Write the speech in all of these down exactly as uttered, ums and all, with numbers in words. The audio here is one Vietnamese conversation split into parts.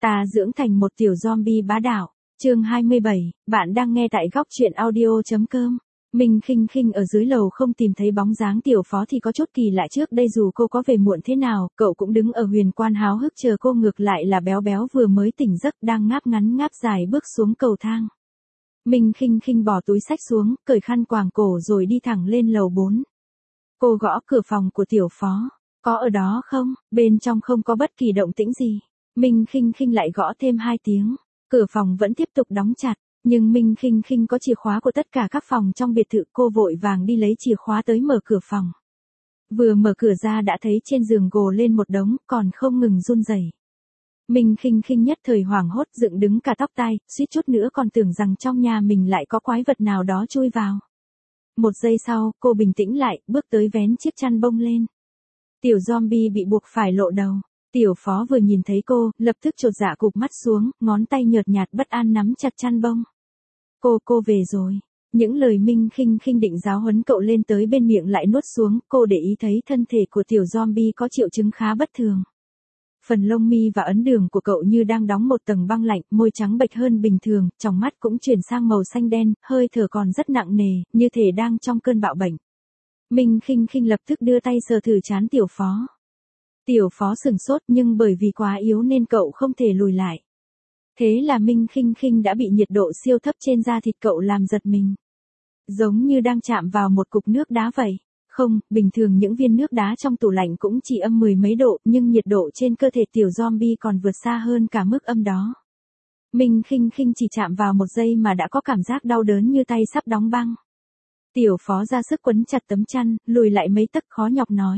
Ta dưỡng thành một tiểu zombie bá đạo. Chương hai mươi bảy, bạn đang nghe tại góc truyện audio.com. Minh Khinh Khinh ở dưới lầu không tìm thấy bóng dáng tiểu phó thì có chút kỳ lạ, trước đây dù cô có về muộn thế nào, cậu cũng đứng ở huyền quan háo hức chờ cô, ngược lại là béo béo vừa mới tỉnh giấc đang ngáp ngắn ngáp dài bước xuống cầu thang. Minh Khinh Khinh bỏ túi xách xuống, cởi khăn quàng cổ rồi đi thẳng lên lầu bốn. Cô gõ cửa phòng của tiểu phó. Có ở đó không? Bên trong không có bất kỳ động tĩnh gì. Minh Khinh Khinh lại gõ thêm hai tiếng. Cửa phòng vẫn tiếp tục đóng chặt. Nhưng Minh Khinh Khinh có chìa khóa của tất cả các phòng trong biệt thự, cô vội vàng đi lấy chìa khóa tới mở cửa phòng. Vừa mở cửa ra đã thấy trên giường gồ lên một đống, còn không ngừng run rẩy. Minh Khinh Khinh nhất thời hoảng hốt, dựng đứng cả tóc tai, suýt chút nữa còn tưởng rằng trong nhà mình lại có quái vật nào đó chui vào. Một giây sau, cô bình tĩnh lại, bước tới vén chiếc chăn bông lên. Tiểu zombie bị buộc phải lộ đầu. Tiểu phó vừa nhìn thấy cô, lập tức chột dạ cụp mắt xuống, ngón tay nhợt nhạt bất an nắm chặt chăn bông. Cô, cô về rồi. Những lời Minh Khinh Khinh định giáo huấn cậu lên tới bên miệng lại nuốt xuống, cô để ý thấy thân thể của tiểu zombie có triệu chứng khá bất thường. Phần lông mi và ấn đường của cậu như đang đóng một tầng băng lạnh, môi trắng bệch hơn bình thường, tròng mắt cũng chuyển sang màu xanh đen, hơi thở còn rất nặng nề, như thể đang trong cơn bạo bệnh. Minh Khinh Khinh lập tức đưa tay sờ thử trán tiểu phó. Tiểu phó sửng sốt, nhưng bởi vì quá yếu nên cậu không thể lùi lại. Thế là Minh Khinh Khinh đã bị nhiệt độ siêu thấp trên da thịt cậu làm giật mình. Giống như đang chạm vào một cục nước đá vậy. Không, bình thường những viên nước đá trong tủ lạnh cũng chỉ âm mười mấy độ, nhưng nhiệt độ trên cơ thể tiểu zombie còn vượt xa hơn cả mức âm đó. Minh Khinh Khinh chỉ chạm vào một giây mà đã có cảm giác đau đớn như tay sắp đóng băng. Tiểu phó ra sức quấn chặt tấm chăn, lùi lại mấy tấc, khó nhọc nói.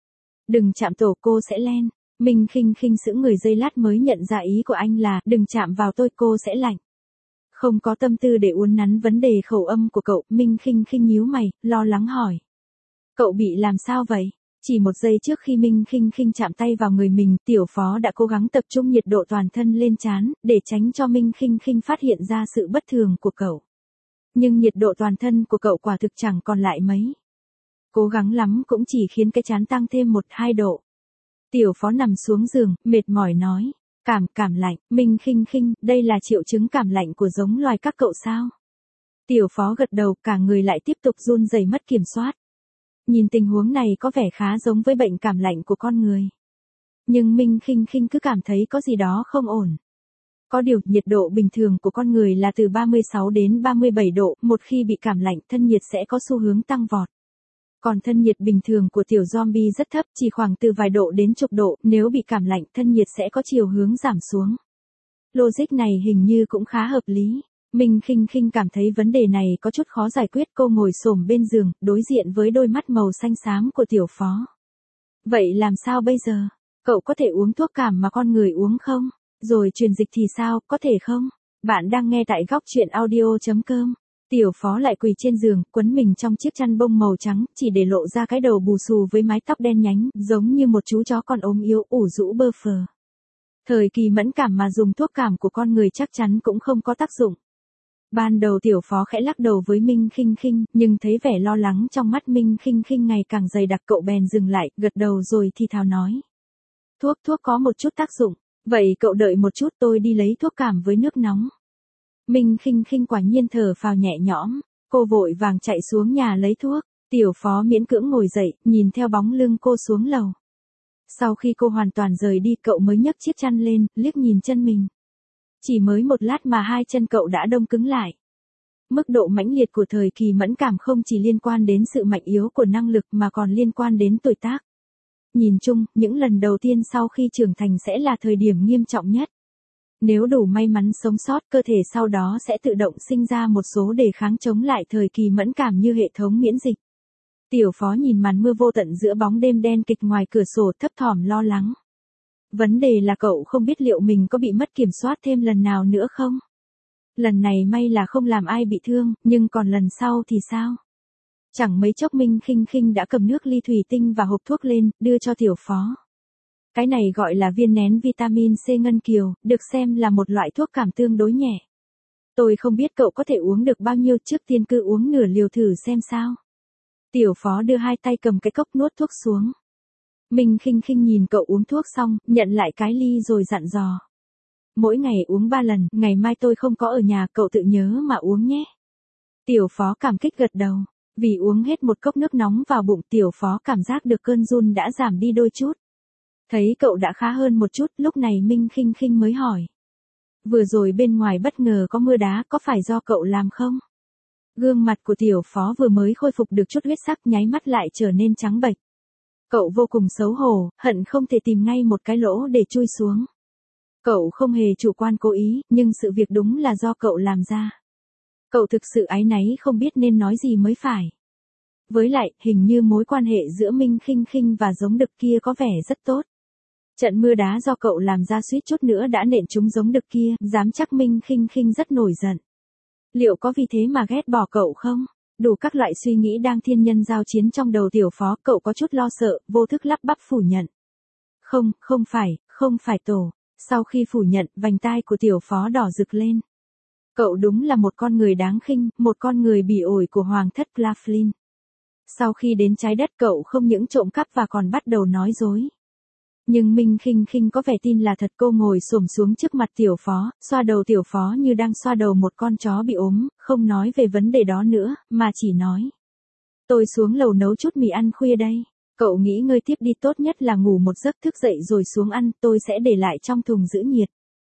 Đừng chạm tổ, cô sẽ len. Minh Khinh Khinh sững người giây lát mới nhận ra ý của anh là, đừng chạm vào tôi, cô sẽ lạnh. Không có tâm tư để uốn nắn vấn đề khẩu âm của cậu, Minh Khinh Khinh nhíu mày, lo lắng hỏi. Cậu bị làm sao vậy? Chỉ một giây trước khi Minh Khinh Khinh chạm tay vào người mình, tiểu phó đã cố gắng tập trung nhiệt độ toàn thân lên trán, để tránh cho Minh Khinh Khinh phát hiện ra sự bất thường của cậu. Nhưng nhiệt độ toàn thân của cậu quả thực chẳng còn lại mấy. Cố gắng lắm cũng chỉ khiến cái trán tăng thêm một hai độ. Tiểu phó nằm xuống giường, mệt mỏi nói. Cảm, cảm lạnh, Minh Khinh Khinh, đây là triệu chứng cảm lạnh của giống loài các cậu sao? Tiểu phó gật đầu, cả người lại tiếp tục run rẩy mất kiểm soát. Nhìn tình huống này có vẻ khá giống với bệnh cảm lạnh của con người. Nhưng Minh Khinh Khinh cứ cảm thấy có gì đó không ổn. Có điều, nhiệt độ bình thường của con người là từ ba mươi sáu đến ba mươi bảy độ, một khi bị cảm lạnh, thân nhiệt sẽ có xu hướng tăng vọt. Còn thân nhiệt bình thường của tiểu zombie rất thấp, chỉ khoảng từ vài độ đến chục độ, nếu bị cảm lạnh, thân nhiệt sẽ có chiều hướng giảm xuống. Logic này hình như cũng khá hợp lý. Minh Khinh Khinh cảm thấy vấn đề này có chút khó giải quyết, cô ngồi xổm bên giường, đối diện với đôi mắt màu xanh xám của tiểu phó. Vậy làm sao bây giờ? Cậu có thể uống thuốc cảm mà con người uống không? Rồi truyền dịch thì sao, có thể không? Bạn đang nghe tại góc truyện audio.com. Tiểu phó lại quỳ trên giường, quấn mình trong chiếc chăn bông màu trắng, chỉ để lộ ra cái đầu bù xù với mái tóc đen nhánh, giống như một chú chó con ốm yếu, ủ rũ bơ phờ. Thời kỳ mẫn cảm mà dùng thuốc cảm của con người chắc chắn cũng không có tác dụng. Ban đầu tiểu phó khẽ lắc đầu với Minh Khinh Khinh, nhưng thấy vẻ lo lắng trong mắt Minh Khinh Khinh ngày càng dày đặc, cậu bèn dừng lại, gật đầu rồi thì thào nói. Thuốc thuốc có một chút tác dụng, vậy cậu đợi một chút, tôi đi lấy thuốc cảm với nước nóng. Minh Khinh Khinh quả nhiên thở phào nhẹ nhõm, cô vội vàng chạy xuống nhà lấy thuốc, tiểu phó miễn cưỡng ngồi dậy, nhìn theo bóng lưng cô xuống lầu. Sau khi cô hoàn toàn rời đi, cậu mới nhấc chiếc chăn lên, liếc nhìn chân mình. Chỉ mới một lát mà hai chân cậu đã đông cứng lại. Mức độ mãnh liệt của thời kỳ mẫn cảm không chỉ liên quan đến sự mạnh yếu của năng lực mà còn liên quan đến tuổi tác. Nhìn chung, những lần đầu tiên sau khi trưởng thành sẽ là thời điểm nghiêm trọng nhất. Nếu đủ may mắn sống sót, cơ thể sau đó sẽ tự động sinh ra một số đề kháng chống lại thời kỳ mẫn cảm như hệ thống miễn dịch. Tiểu phó nhìn màn mưa vô tận giữa bóng đêm đen kịch ngoài cửa sổ, thấp thỏm lo lắng. Vấn đề là cậu không biết liệu mình có bị mất kiểm soát thêm lần nào nữa không? Lần này may là không làm ai bị thương, nhưng còn lần sau thì sao? Chẳng mấy chốc Minh Khinh Khinh đã cầm nước ly thủy tinh và hộp thuốc lên, đưa cho tiểu phó. Cái này gọi là viên nén vitamin C ngân kiều, được xem là một loại thuốc cảm tương đối nhẹ. Tôi không biết cậu có thể uống được bao nhiêu, trước tiên cứ uống nửa liều thử xem sao. Tiểu phó đưa hai tay cầm cái cốc nuốt thuốc xuống. Minh Khinh Khinh nhìn cậu uống thuốc xong, nhận lại cái ly rồi dặn dò. Mỗi ngày uống ba lần, ngày mai tôi không có ở nhà, cậu tự nhớ mà uống nhé. Tiểu phó cảm kích gật đầu. Vì uống hết một cốc nước nóng vào bụng, tiểu phó cảm giác được cơn run đã giảm đi đôi chút. Thấy cậu đã khá hơn một chút, lúc này Minh Khinh Khinh mới hỏi. Vừa rồi bên ngoài bất ngờ có mưa đá, có phải do cậu làm không? Gương mặt của tiểu phó vừa mới khôi phục được chút huyết sắc, nháy mắt lại trở nên trắng bệch. Cậu vô cùng xấu hổ, hận không thể tìm ngay một cái lỗ để chui xuống. Cậu không hề chủ quan cố ý, nhưng sự việc đúng là do cậu làm ra. Cậu thực sự áy náy không biết nên nói gì mới phải. Với lại, hình như mối quan hệ giữa Minh Khinh Khinh và giống đực kia có vẻ rất tốt. Trận mưa đá do cậu làm ra suýt chút nữa đã nện trúng giống đực kia, dám chắc Minh Khinh Khinh rất nổi giận. Liệu có vì thế mà ghét bỏ cậu không? Đủ các loại suy nghĩ đang thiên nhân giao chiến trong đầu tiểu phó, cậu có chút lo sợ, vô thức lắp bắp phủ nhận. Không, không phải, không phải tổ. Sau khi phủ nhận, vành tai của tiểu phó đỏ rực lên. Cậu đúng là một con người đáng khinh, một con người bỉ ổi của hoàng thất Claflin. Sau khi đến trái đất cậu không những trộm cắp và còn bắt đầu nói dối. Nhưng Minh Khinh Khinh có vẻ tin là thật, cô ngồi xổm xuống trước mặt tiểu phó, xoa đầu tiểu phó như đang xoa đầu một con chó bị ốm, không nói về vấn đề đó nữa, mà chỉ nói. Tôi xuống lầu nấu chút mì ăn khuya đây. Cậu nghỉ ngơi tiếp đi, tốt nhất là ngủ một giấc, thức dậy rồi xuống ăn, tôi sẽ để lại trong thùng giữ nhiệt.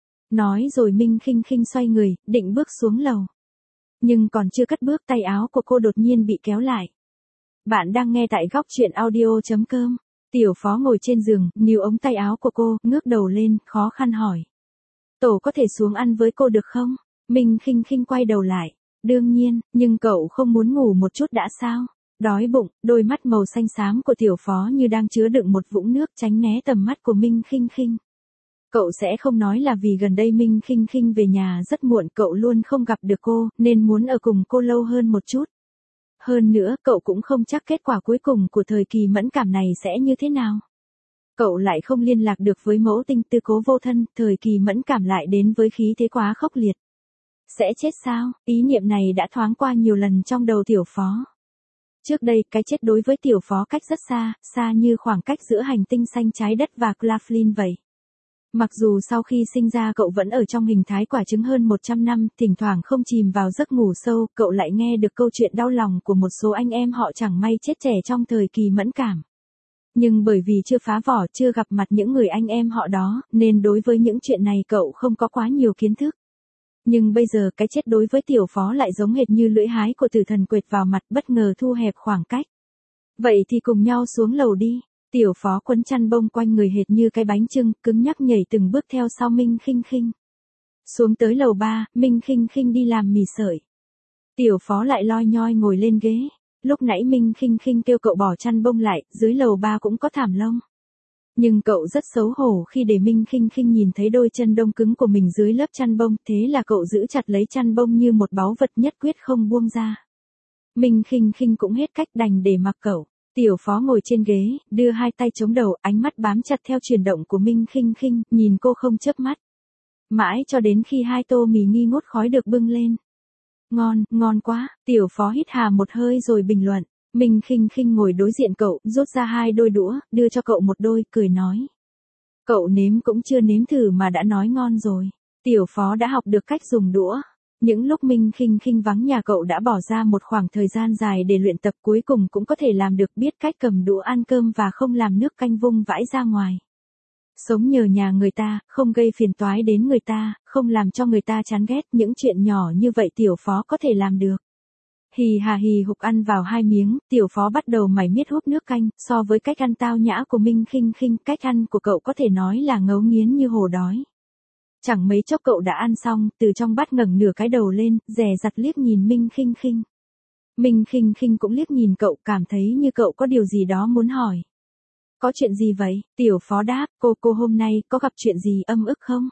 Nói rồi Minh Khinh Khinh xoay người, định bước xuống lầu. Nhưng còn chưa cất bước, tay áo của cô đột nhiên bị kéo lại. Bạn đang nghe tại góc truyện audio chấm com. Tiểu phó ngồi trên giường, níu ống tay áo của cô, ngước đầu lên, khó khăn hỏi. Tổ có thể xuống ăn với cô được không? Minh Khinh Khinh quay đầu lại. Đương nhiên, nhưng cậu không muốn ngủ một chút đã sao? Đói bụng, đôi mắt màu xanh xám của tiểu phó như đang chứa đựng một vũng nước, tránh né tầm mắt của Minh Khinh Khinh. Cậu sẽ không nói là vì gần đây Minh Khinh Khinh về nhà rất muộn, cậu luôn không gặp được cô, nên muốn ở cùng cô lâu hơn một chút. Hơn nữa, cậu cũng không chắc kết quả cuối cùng của thời kỳ mẫn cảm này sẽ như thế nào. Cậu lại không liên lạc được với mẫu tinh tư cố vô thân, thời kỳ mẫn cảm lại đến với khí thế quá khốc liệt. Sẽ chết sao? Ý niệm này đã thoáng qua nhiều lần trong đầu tiểu phó. Trước đây, cái chết đối với tiểu phó cách rất xa, xa như khoảng cách giữa hành tinh xanh trái đất và Claflin vậy. Mặc dù sau khi sinh ra cậu vẫn ở trong hình thái quả trứng hơn một trăm năm, thỉnh thoảng không chìm vào giấc ngủ sâu, cậu lại nghe được câu chuyện đau lòng của một số anh em họ chẳng may chết trẻ trong thời kỳ mẫn cảm. Nhưng bởi vì chưa phá vỏ, chưa gặp mặt những người anh em họ đó, nên đối với những chuyện này cậu không có quá nhiều kiến thức. Nhưng bây giờ cái chết đối với tiểu phó lại giống hệt như lưỡi hái của tử thần quệt vào mặt, bất ngờ thu hẹp khoảng cách. Vậy thì cùng nhau xuống lầu đi. Tiểu phó quấn chăn bông quanh người hệt như cái bánh chưng, cứng nhắc nhảy từng bước theo sau Minh Khinh Khinh. Xuống tới lầu ba, Minh Khinh Khinh đi làm mì sợi. Tiểu phó lại loi nhoi ngồi lên ghế. Lúc nãy Minh Khinh Khinh kêu cậu bỏ chăn bông lại, dưới lầu ba cũng có thảm lông. Nhưng cậu rất xấu hổ khi để Minh Khinh Khinh nhìn thấy đôi chân đông cứng của mình dưới lớp chăn bông, thế là cậu giữ chặt lấy chăn bông như một báu vật, nhất quyết không buông ra. Minh Khinh Khinh cũng hết cách, đành để mặc cậu. Tiểu phó ngồi trên ghế, đưa hai tay chống đầu, ánh mắt bám chặt theo chuyển động của Minh Khinh Khinh, nhìn cô không chớp mắt. Mãi cho đến khi hai tô mì nghi ngút khói được bưng lên. Ngon, ngon quá, tiểu phó hít hà một hơi rồi bình luận. Minh Khinh Khinh ngồi đối diện cậu, rút ra hai đôi đũa, đưa cho cậu một đôi, cười nói. Cậu nếm cũng chưa nếm thử mà đã nói ngon rồi. Tiểu phó đã học được cách dùng đũa. Những lúc Minh Khinh Khinh vắng nhà cậu đã bỏ ra một khoảng thời gian dài để luyện tập, cuối cùng cũng có thể làm được, biết cách cầm đũa ăn cơm và không làm nước canh vung vãi ra ngoài. Sống nhờ nhà người ta, không gây phiền toái đến người ta, không làm cho người ta chán ghét, những chuyện nhỏ như vậy tiểu phó có thể làm được. Hì hà hì hục ăn vào hai miếng, tiểu phó bắt đầu mải miết húp nước canh, so với cách ăn tao nhã của Minh Khinh Khinh, cách ăn của cậu có thể nói là ngấu nghiến như hổ đói. Chẳng mấy chốc cậu đã ăn xong, từ trong bát ngẩng nửa cái đầu lên, dè dặt liếc nhìn Minh Khinh Khinh. Minh Khinh Khinh cũng liếc nhìn cậu, cảm thấy như cậu có điều gì đó muốn hỏi. Có chuyện gì vậy? Tiểu phó đáp, cô cô hôm nay có gặp chuyện gì ấm ức không?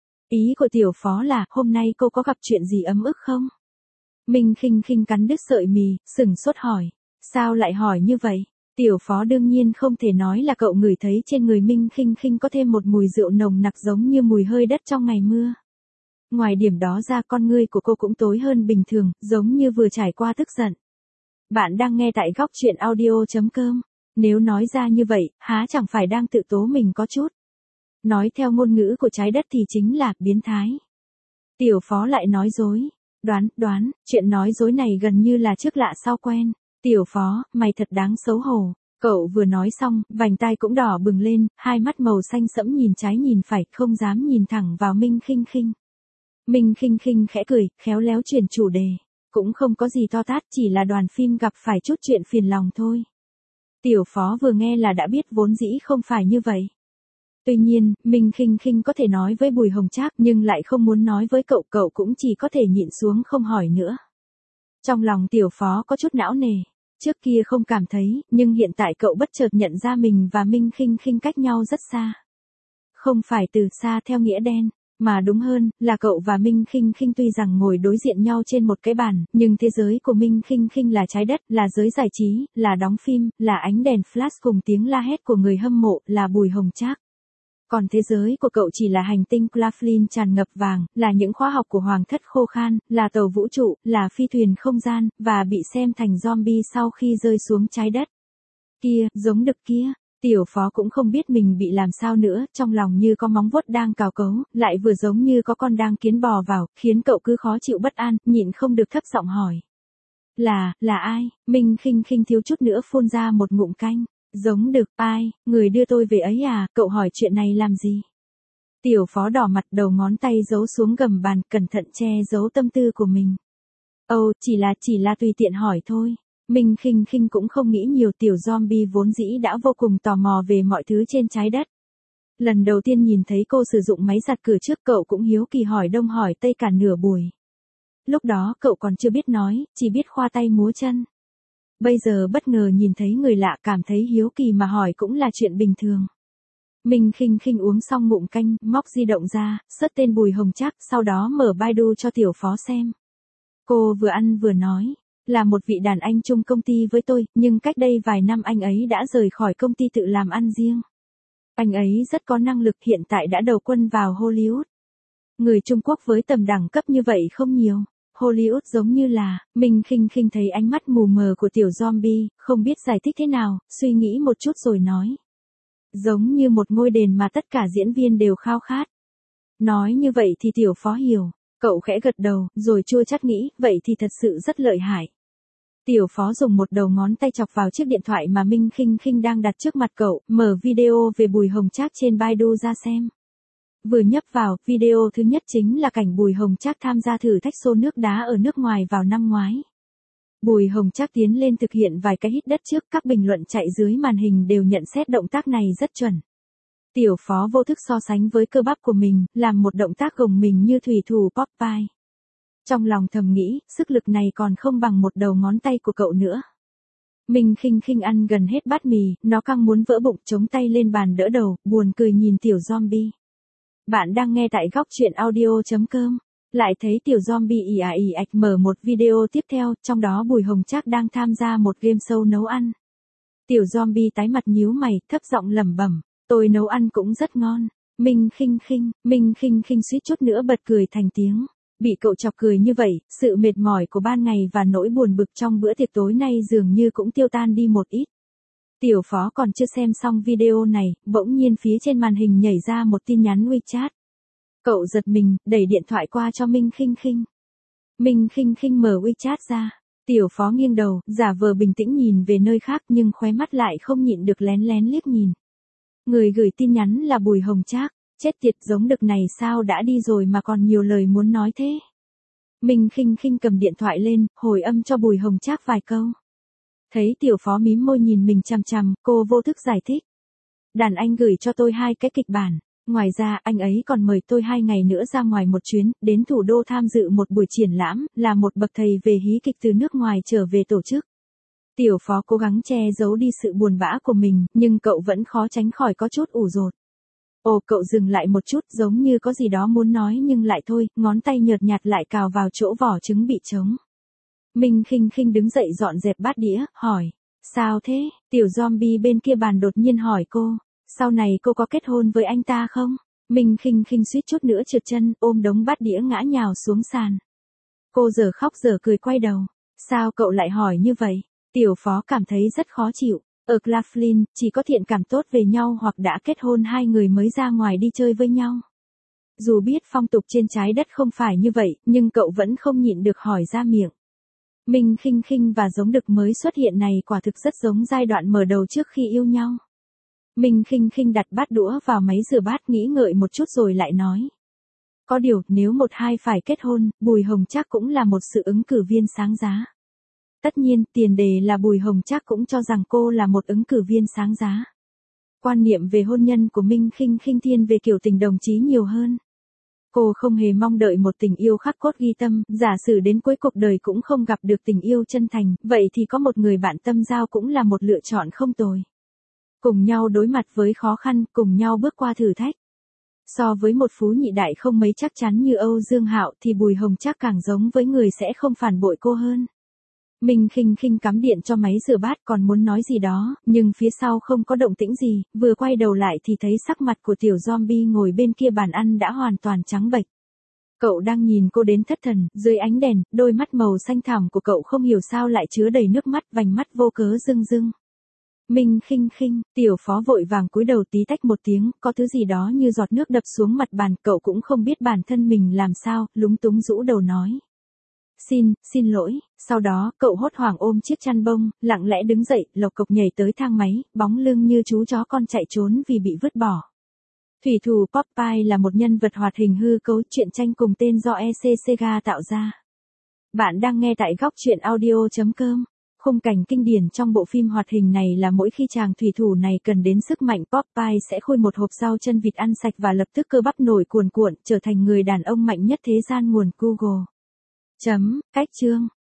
Ý của tiểu phó là, hôm nay cô có gặp chuyện gì ấm ức không? Minh Khinh Khinh cắn đứt sợi mì, sửng sốt hỏi. Sao lại hỏi như vậy? Tiểu phó đương nhiên không thể nói là cậu ngửi thấy trên người Minh Khinh Khinh có thêm một mùi rượu nồng nặc giống như mùi hơi đất trong ngày mưa. Ngoài điểm đó ra, con ngươi của cô cũng tối hơn bình thường, giống như vừa trải qua tức giận. Bạn đang nghe tại góc truyện audio chấm com. Nếu nói ra như vậy, há chẳng phải đang tự tố mình có chút. Nói theo ngôn ngữ của trái đất thì chính là biến thái. Tiểu phó lại nói dối. Đoán, đoán, chuyện nói dối này gần như là trước lạ sau quen. Tiểu phó, mày thật đáng xấu hổ. Cậu vừa nói xong, vành tai cũng đỏ bừng lên, hai mắt màu xanh sẫm nhìn trái nhìn phải, không dám nhìn thẳng vào Minh Khinh Khinh. Minh Khinh Khinh khẽ cười, khéo léo chuyển chủ đề. Cũng không có gì to tát, chỉ là đoàn phim gặp phải chút chuyện phiền lòng thôi. Tiểu phó vừa nghe là đã biết vốn dĩ không phải như vậy. Tuy nhiên, Minh Khinh Khinh có thể nói với Bùi Hồng Trác nhưng lại không muốn nói với cậu, cậu cũng chỉ có thể nhịn xuống không hỏi nữa. Trong lòng tiểu phó có chút não nề, trước kia không cảm thấy, nhưng hiện tại cậu bất chợt nhận ra mình và Minh Khinh Khinh cách nhau rất xa. Không phải từ xa theo nghĩa đen, mà đúng hơn, là cậu và Minh Khinh Khinh tuy rằng ngồi đối diện nhau trên một cái bàn, nhưng thế giới của Minh Khinh Khinh là trái đất, là giới giải trí, là đóng phim, là ánh đèn flash cùng tiếng la hét của người hâm mộ, là Bùi Hồng Trác. Còn thế giới của cậu chỉ là hành tinh Claflin tràn ngập vàng, là những khóa học của Hoàng thất khô khan, là tàu vũ trụ, là phi thuyền không gian, và bị xem thành zombie sau khi rơi xuống trái đất. Kia, giống đực kia, tiểu phó cũng không biết mình bị làm sao nữa, trong lòng như có móng vuốt đang cào cấu, lại vừa giống như có con đang kiến bò vào, khiến cậu cứ khó chịu bất an, nhịn không được thấp giọng hỏi. Là, là ai? Minh Khinh Khinh thiếu chút nữa phun ra một ngụm canh. Giống đực, ai, người đưa tôi về ấy à, cậu hỏi chuyện này làm gì? Tiểu phó đỏ mặt, đầu ngón tay giấu xuống gầm bàn, cẩn thận che giấu tâm tư của mình. Ồ, chỉ là, chỉ là tùy tiện hỏi thôi. Minh Khinh Khinh cũng không nghĩ nhiều, tiểu zombie vốn dĩ đã vô cùng tò mò về mọi thứ trên trái đất. Lần đầu tiên nhìn thấy cô sử dụng máy giặt cửa trước, cậu cũng hiếu kỳ hỏi đông hỏi tây cả nửa buổi. Lúc đó cậu còn chưa biết nói, chỉ biết khoa tay múa chân. Bây giờ bất ngờ nhìn thấy người lạ, cảm thấy hiếu kỳ mà hỏi cũng là chuyện bình thường. Minh Khinh Khinh uống xong ngụm canh, móc di động ra, search tên Bùi Hồng Trác, sau đó mở Baidu cho tiểu phó xem. Cô vừa ăn vừa nói, là một vị đàn anh chung công ty với tôi, nhưng cách đây vài năm anh ấy đã rời khỏi công ty tự làm ăn riêng. Anh ấy rất có năng lực, hiện tại đã đầu quân vào Hollywood. Người Trung Quốc với tầm đẳng cấp như vậy không nhiều. Hollywood giống như là, Minh Khinh Khinh thấy ánh mắt mù mờ của tiểu zombie, không biết giải thích thế nào, suy nghĩ một chút rồi nói. Giống như một ngôi đền mà tất cả diễn viên đều khao khát. Nói như vậy thì tiểu phó hiểu, cậu khẽ gật đầu, rồi chua chát nghĩ, vậy thì thật sự rất lợi hại. Tiểu phó dùng một đầu ngón tay chọc vào chiếc điện thoại mà Minh Khinh Khinh đang đặt trước mặt cậu, mở video về Bùi Hồng Trác trên Baidu ra xem. Vừa nhấp vào, video thứ nhất chính là cảnh Bùi Hồng Trác tham gia thử thách xô nước đá ở nước ngoài vào năm ngoái. Bùi Hồng Trác tiến lên thực hiện vài cái hít đất trước, các bình luận chạy dưới màn hình đều nhận xét động tác này rất chuẩn. Tiểu phó vô thức so sánh với cơ bắp của mình, làm một động tác gồng mình như thủy thủ Popeye. Trong lòng thầm nghĩ, sức lực này còn không bằng một đầu ngón tay của cậu nữa. Minh Khinh Khinh ăn gần hết bát mì, nó căng muốn vỡ bụng, chống tay lên bàn đỡ đầu, buồn cười nhìn tiểu zombie. Bạn đang nghe tại góc truyện audio chấm com. Lại thấy tiểu zombie ì à ì ạch mở một video tiếp theo, trong đó Bùi Hồng Trác đang tham gia một game show nấu ăn. Tiểu zombie tái mặt nhíu mày, thấp giọng lẩm bẩm, tôi nấu ăn cũng rất ngon. Minh Khinh Khinh, Minh Khinh Khinh suýt chút nữa bật cười thành tiếng. Bị cậu chọc cười như vậy, sự mệt mỏi của ban ngày và nỗi buồn bực trong bữa tiệc tối nay dường như cũng tiêu tan đi một ít. Tiểu phó còn chưa xem xong video này, bỗng nhiên phía trên màn hình nhảy ra một tin nhắn WeChat. Cậu giật mình, đẩy điện thoại qua cho Minh Khinh Khinh. Minh Khinh Khinh mở WeChat ra. Tiểu phó nghiêng đầu, giả vờ bình tĩnh nhìn về nơi khác nhưng khóe mắt lại không nhịn được lén lén liếc nhìn. Người gửi tin nhắn là Bùi Hồng Trác. Chết tiệt, giống đực này sao đã đi rồi mà còn nhiều lời muốn nói thế. Minh Khinh Khinh cầm điện thoại lên, hồi âm cho Bùi Hồng Trác vài câu. Thấy tiểu phó mím môi nhìn mình chằm chằm, cô vô thức giải thích. Đàn anh gửi cho tôi hai cái kịch bản. Ngoài ra, anh ấy còn mời tôi hai ngày nữa ra ngoài một chuyến, đến thủ đô tham dự một buổi triển lãm, là một bậc thầy về hí kịch từ nước ngoài trở về tổ chức. Tiểu phó cố gắng che giấu đi sự buồn bã của mình, nhưng cậu vẫn khó tránh khỏi có chút ủ rột. Ồ, cậu dừng lại một chút, giống như có gì đó muốn nói nhưng lại thôi, ngón tay nhợt nhạt lại cào vào chỗ vỏ trứng bị trống. Minh Khinh Khinh đứng dậy dọn dẹp bát đĩa, hỏi. Sao thế? Tiểu zombie bên kia bàn đột nhiên hỏi cô. Sau này cô có kết hôn với anh ta không? Minh Khinh Khinh suýt chút nữa trượt chân, ôm đống bát đĩa ngã nhào xuống sàn. Cô giờ khóc giờ cười quay đầu. Sao cậu lại hỏi như vậy? Tiểu phó cảm thấy rất khó chịu. Ở Claflin, chỉ có thiện cảm tốt về nhau hoặc đã kết hôn hai người mới ra ngoài đi chơi với nhau. Dù biết phong tục trên trái đất không phải như vậy, nhưng cậu vẫn không nhịn được hỏi ra miệng. Minh Khinh Khinh và giống đực mới xuất hiện này quả thực rất giống giai đoạn mở đầu trước khi yêu nhau. Minh Khinh Khinh đặt bát đũa vào máy rửa bát nghĩ ngợi một chút rồi lại nói. Có điều, nếu một hai phải kết hôn, Bùi Hồng Trác cũng là một sự ứng cử viên sáng giá. Tất nhiên, tiền đề là Bùi Hồng Trác cũng cho rằng cô là một ứng cử viên sáng giá. Quan niệm về hôn nhân của Minh Khinh Khinh thiên về kiểu tình đồng chí nhiều hơn. Cô không hề mong đợi một tình yêu khắc cốt ghi tâm, giả sử đến cuối cuộc đời cũng không gặp được tình yêu chân thành, vậy thì có một người bạn tâm giao cũng là một lựa chọn không tồi. Cùng nhau đối mặt với khó khăn, cùng nhau bước qua thử thách. So với một phú nhị đại không mấy chắc chắn như Âu Dương Hạo thì Bùi Hồng Trác càng giống với người sẽ không phản bội cô hơn. Minh Khinh Khinh cắm điện cho máy rửa bát còn muốn nói gì đó, nhưng phía sau không có động tĩnh gì, vừa quay đầu lại thì thấy sắc mặt của tiểu zombie ngồi bên kia bàn ăn đã hoàn toàn trắng bệch. Cậu đang nhìn cô đến thất thần, dưới ánh đèn, đôi mắt màu xanh thẳm của cậu không hiểu sao lại chứa đầy nước mắt, vành mắt vô cớ rưng rưng. Minh Khinh Khinh, tiểu phó vội vàng cúi đầu tí tách một tiếng, có thứ gì đó như giọt nước đập xuống mặt bàn, cậu cũng không biết bản thân mình làm sao, lúng túng rũ đầu nói. Xin, xin lỗi, sau đó, cậu hốt hoảng ôm chiếc chăn bông, lặng lẽ đứng dậy, lộc cộc nhảy tới thang máy, bóng lưng như chú chó con chạy trốn vì bị vứt bỏ. Thủy thủ Popeye là một nhân vật hoạt hình hư cấu truyện tranh cùng tên do e xê Sega tạo ra. Bạn đang nghe tại góc truyện audio chấm com. Khung cảnh kinh điển trong bộ phim hoạt hình này là mỗi khi chàng thủy thủ này cần đến sức mạnh Popeye sẽ khui một hộp rau chân vịt ăn sạch và lập tức cơ bắp nổi cuồn cuộn trở thành người đàn ông mạnh nhất thế gian nguồn Google. Chấm, cách chương.